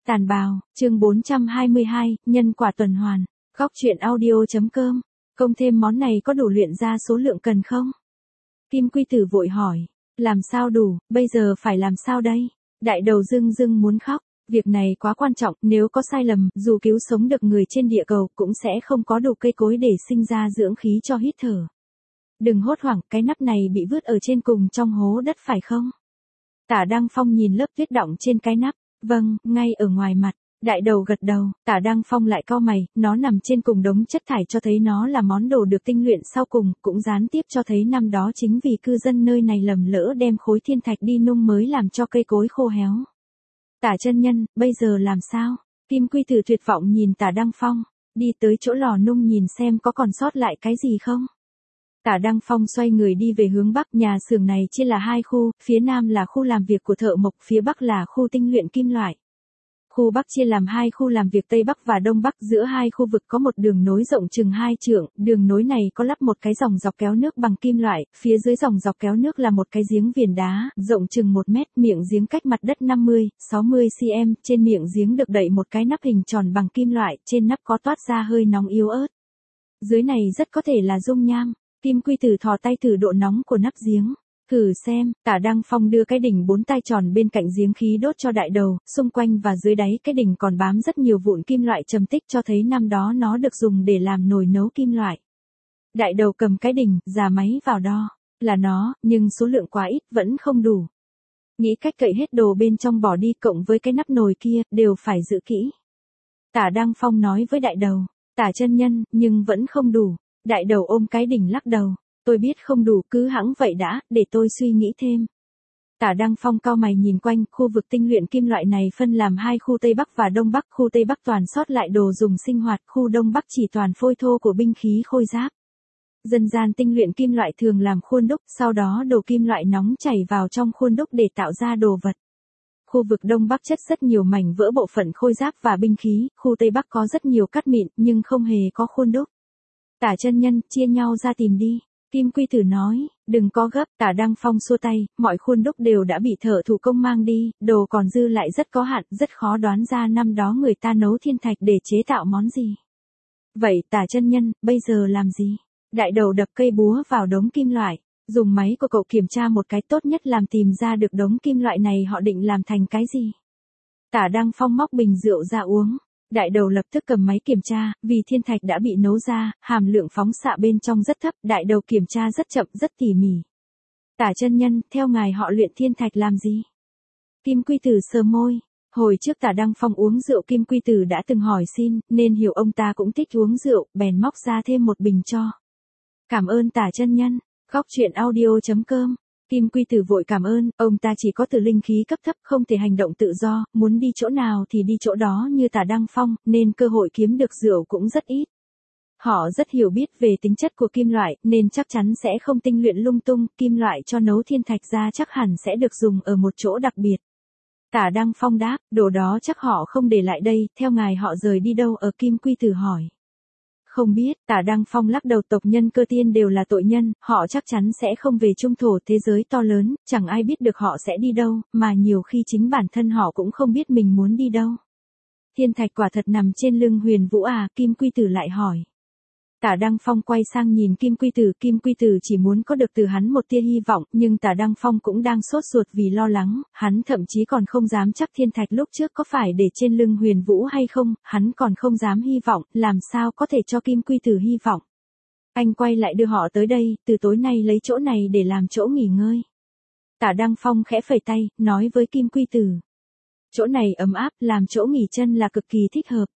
Tàn bào, chương 422, nhân quả tuần hoàn. Góc truyện audio.com. Công thêm món này có đủ luyện ra số lượng cần không? Kim Quy Tử vội hỏi. Làm sao đủ, bây giờ phải làm sao đây? Đại đầu dưng dưng muốn khóc. Việc này quá quan trọng, nếu có sai lầm, dù cứu sống được người trên địa cầu cũng sẽ không có đủ cây cối để sinh ra dưỡng khí cho hít thở. Đừng hốt hoảng, cái nắp này bị vứt ở trên cùng trong hố đất phải không? Tả Đăng Phong nhìn lớp tuyết đọng trên cái nắp. Vâng, ngay ở ngoài mặt. Đại đầu gật đầu, Tả Đăng Phong lại cau mày, nó nằm trên cùng đống chất thải cho thấy nó là món đồ được tinh luyện sau cùng, cũng gián tiếp cho thấy năm đó chính vì cư dân nơi này lầm lỡ đem khối thiên thạch đi nung mới làm cho cây cối khô héo. Tả chân nhân, bây giờ làm sao? Kim Quy Tử tuyệt vọng nhìn Tả Đăng Phong, đi tới chỗ lò nung nhìn xem có còn sót lại cái gì không? Tả Đăng Phong xoay người đi về hướng Bắc, nhà xưởng này chia là hai khu, phía Nam là khu làm việc của thợ mộc, phía Bắc là khu tinh luyện kim loại. Khu Bắc chia làm hai khu làm việc Tây Bắc và Đông Bắc, giữa hai khu vực có một đường nối rộng chừng 2 trượng, đường nối này có lắp một cái dòng dọc kéo nước bằng kim loại, phía dưới dòng dọc kéo nước là một cái giếng viền đá, rộng chừng 1 mét, miệng giếng cách mặt đất 50-60 cm, trên miệng giếng được đậy một cái nắp hình tròn bằng kim loại, trên nắp có toát ra hơi nóng yếu ớt. Dưới này rất có thể là dung nham. Kim Quy Tử thò tay thử độ nóng của nắp giếng. Thử xem, Tả Đăng Phong đưa cái đỉnh 4 tay tròn bên cạnh giếng khí đốt cho đại đầu, xung quanh và dưới đáy cái đỉnh còn bám rất nhiều vụn kim loại trầm tích cho thấy năm đó nó được dùng để làm nồi nấu kim loại. Đại đầu cầm cái đỉnh, già máy vào đo. Là nó, nhưng số lượng quá ít, vẫn không đủ. Nghĩ cách cậy hết đồ bên trong bỏ đi cộng với cái nắp nồi kia, đều phải giữ kỹ. Tả Đăng Phong nói với đại đầu, Tả chân nhân, nhưng vẫn không đủ. Đại đầu ôm cái đỉnh lắc đầu, tôi biết không đủ, cứ hẵng vậy đã, để tôi suy nghĩ thêm. Tả Đăng Phong cau mày nhìn quanh, khu vực tinh luyện kim loại này phân làm hai khu Tây Bắc và Đông Bắc, khu Tây Bắc toàn sót lại đồ dùng sinh hoạt, khu Đông Bắc chỉ toàn phôi thô của binh khí khôi giáp. Dân gian tinh luyện kim loại thường làm khuôn đúc, sau đó đổ kim loại nóng chảy vào trong khuôn đúc để tạo ra đồ vật. Khu vực Đông Bắc chất rất nhiều mảnh vỡ bộ phận khôi giáp và binh khí, khu Tây Bắc có rất nhiều cát mịn, nhưng không hề có khuôn đúc. Tả chân nhân, chia nhau ra tìm đi. Kim Quy Tử nói, đừng có gấp, Tả Đăng Phong xua tay, mọi khuôn đúc đều đã bị thợ thủ công mang đi, đồ còn dư lại rất có hạn, rất khó đoán ra năm đó người ta nấu thiên thạch để chế tạo món gì. Vậy Tả chân nhân, bây giờ làm gì? Đại đầu đập cây búa vào đống kim loại, dùng máy của cậu kiểm tra một cái, tốt nhất làm tìm ra được đống kim loại này họ định làm thành cái gì. Tả Đăng Phong móc bình rượu ra uống. Đại đầu lập tức cầm máy kiểm tra, vì thiên thạch đã bị nấu ra, hàm lượng phóng xạ bên trong rất thấp, đại đầu kiểm tra rất chậm, rất tỉ mỉ. Tả chân nhân, theo ngài họ luyện thiên thạch làm gì? Kim Quy Tử sờ môi. Hồi trước Tả Đăng Phong uống rượu Kim Quy Tử đã từng hỏi xin, nên hiểu ông ta cũng thích uống rượu, bèn móc ra thêm một bình cho. Cảm ơn Tả chân nhân. Góc truyện audio.com. Kim Quy Tử vội cảm ơn, ông ta chỉ có tử linh khí cấp thấp, không thể hành động tự do, muốn đi chỗ nào thì đi chỗ đó như Tả Đăng Phong, nên cơ hội kiếm được rượu cũng rất ít. Họ rất hiểu biết về tính chất của kim loại, nên chắc chắn sẽ không tinh luyện lung tung, kim loại cho nấu thiên thạch ra chắc hẳn sẽ được dùng ở một chỗ đặc biệt. Tả Đăng Phong đáp, đồ đó chắc họ không để lại đây, theo ngài họ rời đi đâu ở? Kim Quy Tử hỏi. Không biết, Tả Đăng Phong lắc đầu, tộc nhân Cơ Tiên đều là tội nhân, họ chắc chắn sẽ không về trung thổ thế giới to lớn, chẳng ai biết được họ sẽ đi đâu, mà nhiều khi chính bản thân họ cũng không biết mình muốn đi đâu. Thiên thạch quả thật nằm trên lưng Huyền Vũ à? Kim Quy Tử lại hỏi. Tả Đăng Phong quay sang nhìn Kim Quy Tử chỉ muốn có được từ hắn một tia hy vọng, nhưng Tả Đăng Phong cũng đang sốt ruột vì lo lắng, hắn thậm chí còn không dám chắc thiên thạch lúc trước có phải để trên lưng Huyền Vũ hay không, hắn còn không dám hy vọng, làm sao có thể cho Kim Quy Tử hy vọng. Anh quay lại đưa họ tới đây, từ tối nay lấy chỗ này để làm chỗ nghỉ ngơi. Tả Đăng Phong khẽ phẩy tay, nói với Kim Quy Tử. Chỗ này ấm áp, làm chỗ nghỉ chân là cực kỳ thích hợp.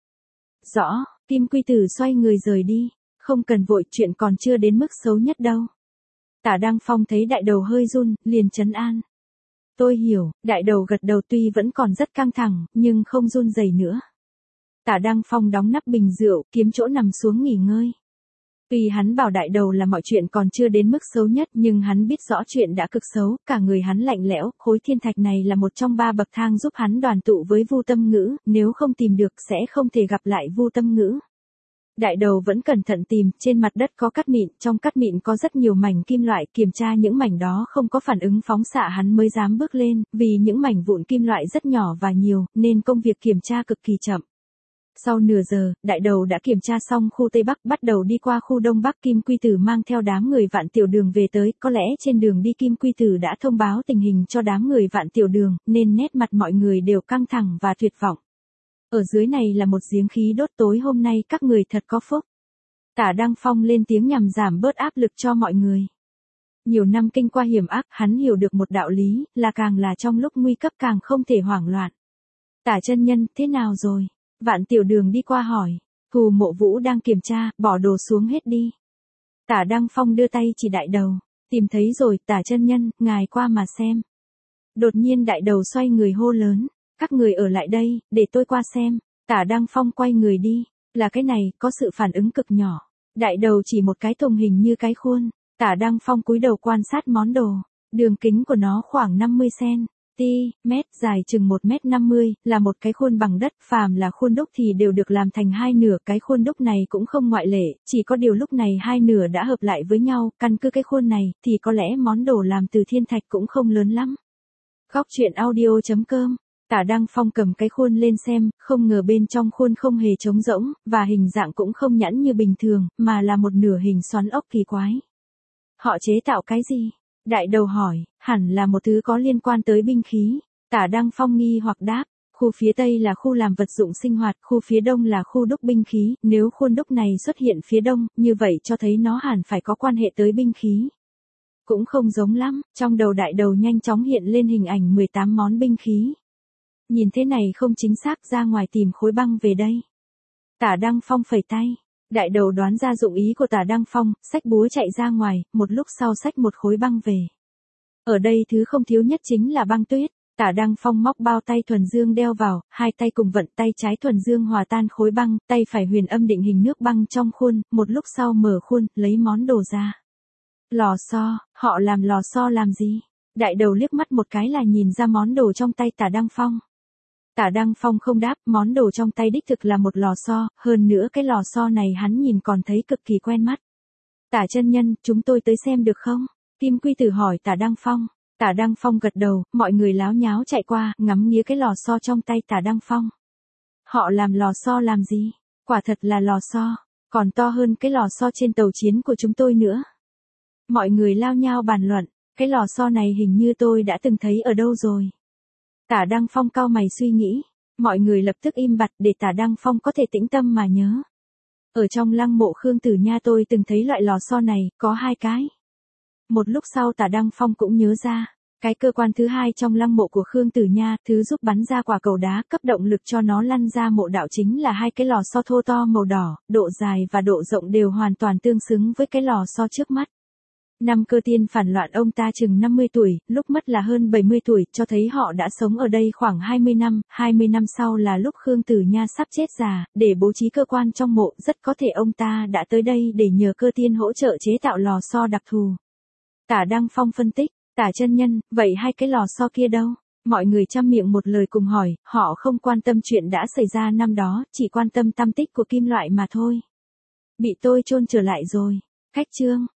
Rõ, Kim Quy Tử xoay người rời đi. Không cần vội, chuyện còn chưa đến mức xấu nhất đâu. Tả Đăng Phong thấy đại đầu hơi run, liền trấn an. Tôi hiểu, đại đầu gật đầu, tuy vẫn còn rất căng thẳng, nhưng không run rẩy nữa. Tả Đăng Phong đóng nắp bình rượu, kiếm chỗ nằm xuống nghỉ ngơi. Tuy hắn bảo đại đầu là mọi chuyện còn chưa đến mức xấu nhất, nhưng hắn biết rõ chuyện đã cực xấu, cả người hắn lạnh lẽo, khối thiên thạch này là một trong 3 bậc thang giúp hắn đoàn tụ với Vu Tâm Ngữ, nếu không tìm được sẽ không thể gặp lại Vu Tâm Ngữ. Đại đầu vẫn cẩn thận tìm, trên mặt đất có cát mịn, trong cát mịn có rất nhiều mảnh kim loại, kiểm tra những mảnh đó không có phản ứng phóng xạ hắn mới dám bước lên, vì những mảnh vụn kim loại rất nhỏ và nhiều, nên công việc kiểm tra cực kỳ chậm. Sau nửa giờ, đại đầu đã kiểm tra xong khu Tây Bắc, bắt đầu đi qua khu Đông Bắc. Kim Quy Tử mang theo đám người Vạn Tiểu Đường về tới, có lẽ trên đường đi Kim Quy Tử đã thông báo tình hình cho đám người Vạn Tiểu Đường, nên nét mặt mọi người đều căng thẳng và tuyệt vọng. Ở dưới này là một giếng khí đốt, tối hôm nay các người thật có phúc. Tả Đăng Phong lên tiếng nhằm giảm bớt áp lực cho mọi người. Nhiều năm kinh qua hiểm ác, hắn hiểu được một đạo lý, là càng là trong lúc nguy cấp càng không thể hoảng loạn. Tả chân nhân, thế nào rồi? Vạn Tiểu Đường đi qua hỏi. Hù Mộ Vũ đang kiểm tra, bỏ đồ xuống hết đi. Tả Đăng Phong đưa tay chỉ đại đầu. Tìm thấy rồi, Tả chân nhân, ngài qua mà xem. Đột nhiên đại đầu xoay người hô lớn. Các người ở lại đây, để tôi qua xem. Tả Đăng Phong quay người đi. Là cái này, có sự phản ứng cực nhỏ. Đại đầu chỉ một cái thùng hình như cái khuôn. Tả Đăng Phong cúi đầu quan sát món đồ. Đường kính của nó khoảng 50 cm, dài chừng 1,50 m, là một cái khuôn bằng đất. Phàm là khuôn đúc thì đều được làm thành hai nửa, cái khuôn đúc này cũng không ngoại lệ, chỉ có điều lúc này hai nửa đã hợp lại với nhau. Căn cứ cái khuôn này, thì có lẽ món đồ làm từ thiên thạch cũng không lớn lắm. Góc truyện audio.com. Tả Đăng Phong cầm cái khuôn lên xem, không ngờ bên trong khuôn không hề trống rỗng, và hình dạng cũng không nhẵn như bình thường, mà là một nửa hình xoắn ốc kỳ quái. Họ chế tạo cái gì? Đại đầu hỏi. Hẳn là một thứ có liên quan tới binh khí. Tả Đăng Phong nghi hoặc đáp. Khu phía Tây là khu làm vật dụng sinh hoạt, khu phía Đông là khu đúc binh khí. Nếu khuôn đúc này xuất hiện phía Đông, như vậy cho thấy nó hẳn phải có quan hệ tới binh khí. Cũng không giống lắm. Trong đầu đại đầu nhanh chóng hiện lên hình ảnh 18 món binh khí. Nhìn thế này không chính xác, ra ngoài tìm khối băng về đây. Tả Đăng Phong phẩy tay. Đại đầu đoán ra dụng ý của Tả Đăng Phong, xách búa chạy ra ngoài, một lúc sau xách một khối băng về. Ở đây thứ không thiếu nhất chính là băng tuyết. Tả Đăng Phong móc bao tay thuần dương đeo vào, hai tay cùng vận, tay trái thuần dương hòa tan khối băng, tay phải huyền âm định hình nước băng trong khuôn, một lúc sau mở khuôn, lấy món đồ ra. Lò xo, họ làm lò xo làm gì? Đại đầu liếc mắt một cái là nhìn ra món đồ trong tay Tả Đăng Phong. Tả Đăng Phong không đáp, món đồ trong tay đích thực là một lò xo, hơn nữa cái lò xo này hắn nhìn còn thấy cực kỳ quen mắt. Tả chân nhân, chúng tôi tới xem được không? Kim Quy Tử hỏi Tả Đăng Phong. Tả Đăng Phong gật đầu, mọi người láo nháo chạy qua, ngắm nghía cái lò xo trong tay Tả Đăng Phong. Họ làm lò xo làm gì? Quả thật là lò xo, còn to hơn cái lò xo trên tàu chiến của chúng tôi nữa. Mọi người lao nhao bàn luận, cái lò xo này hình như tôi đã từng thấy ở đâu rồi. Tả Đăng Phong cau mày suy nghĩ, mọi người lập tức im bặt để Tả Đăng Phong có thể tĩnh tâm mà nhớ. Ở trong lăng mộ Khương Tử Nha tôi từng thấy loại lò xo này, có hai cái. Một lúc sau Tả Đăng Phong cũng nhớ ra, cái cơ quan thứ hai trong lăng mộ của Khương Tử Nha, thứ giúp bắn ra quả cầu đá cấp động lực cho nó lăn ra mộ đạo chính là hai cái lò xo thô to màu đỏ, độ dài và độ rộng đều hoàn toàn tương xứng với cái lò xo trước mắt. Năm Cơ Tiên phản loạn ông ta chừng 50 tuổi, lúc mất là hơn 70 tuổi, cho thấy họ đã sống ở đây khoảng 20 năm, 20 năm sau là lúc Khương Tử Nha sắp chết già, để bố trí cơ quan trong mộ, rất có thể ông ta đã tới đây để nhờ Cơ Tiên hỗ trợ chế tạo lò xo đặc thù. Tả Đăng Phong phân tích, Tả chân nhân, vậy hai cái lò xo kia đâu? Mọi người chăm miệng một lời cùng hỏi, họ không quan tâm chuyện đã xảy ra năm đó, chỉ quan tâm tăm tích của kim loại mà thôi. Bị tôi chôn trở lại rồi. Khách chương.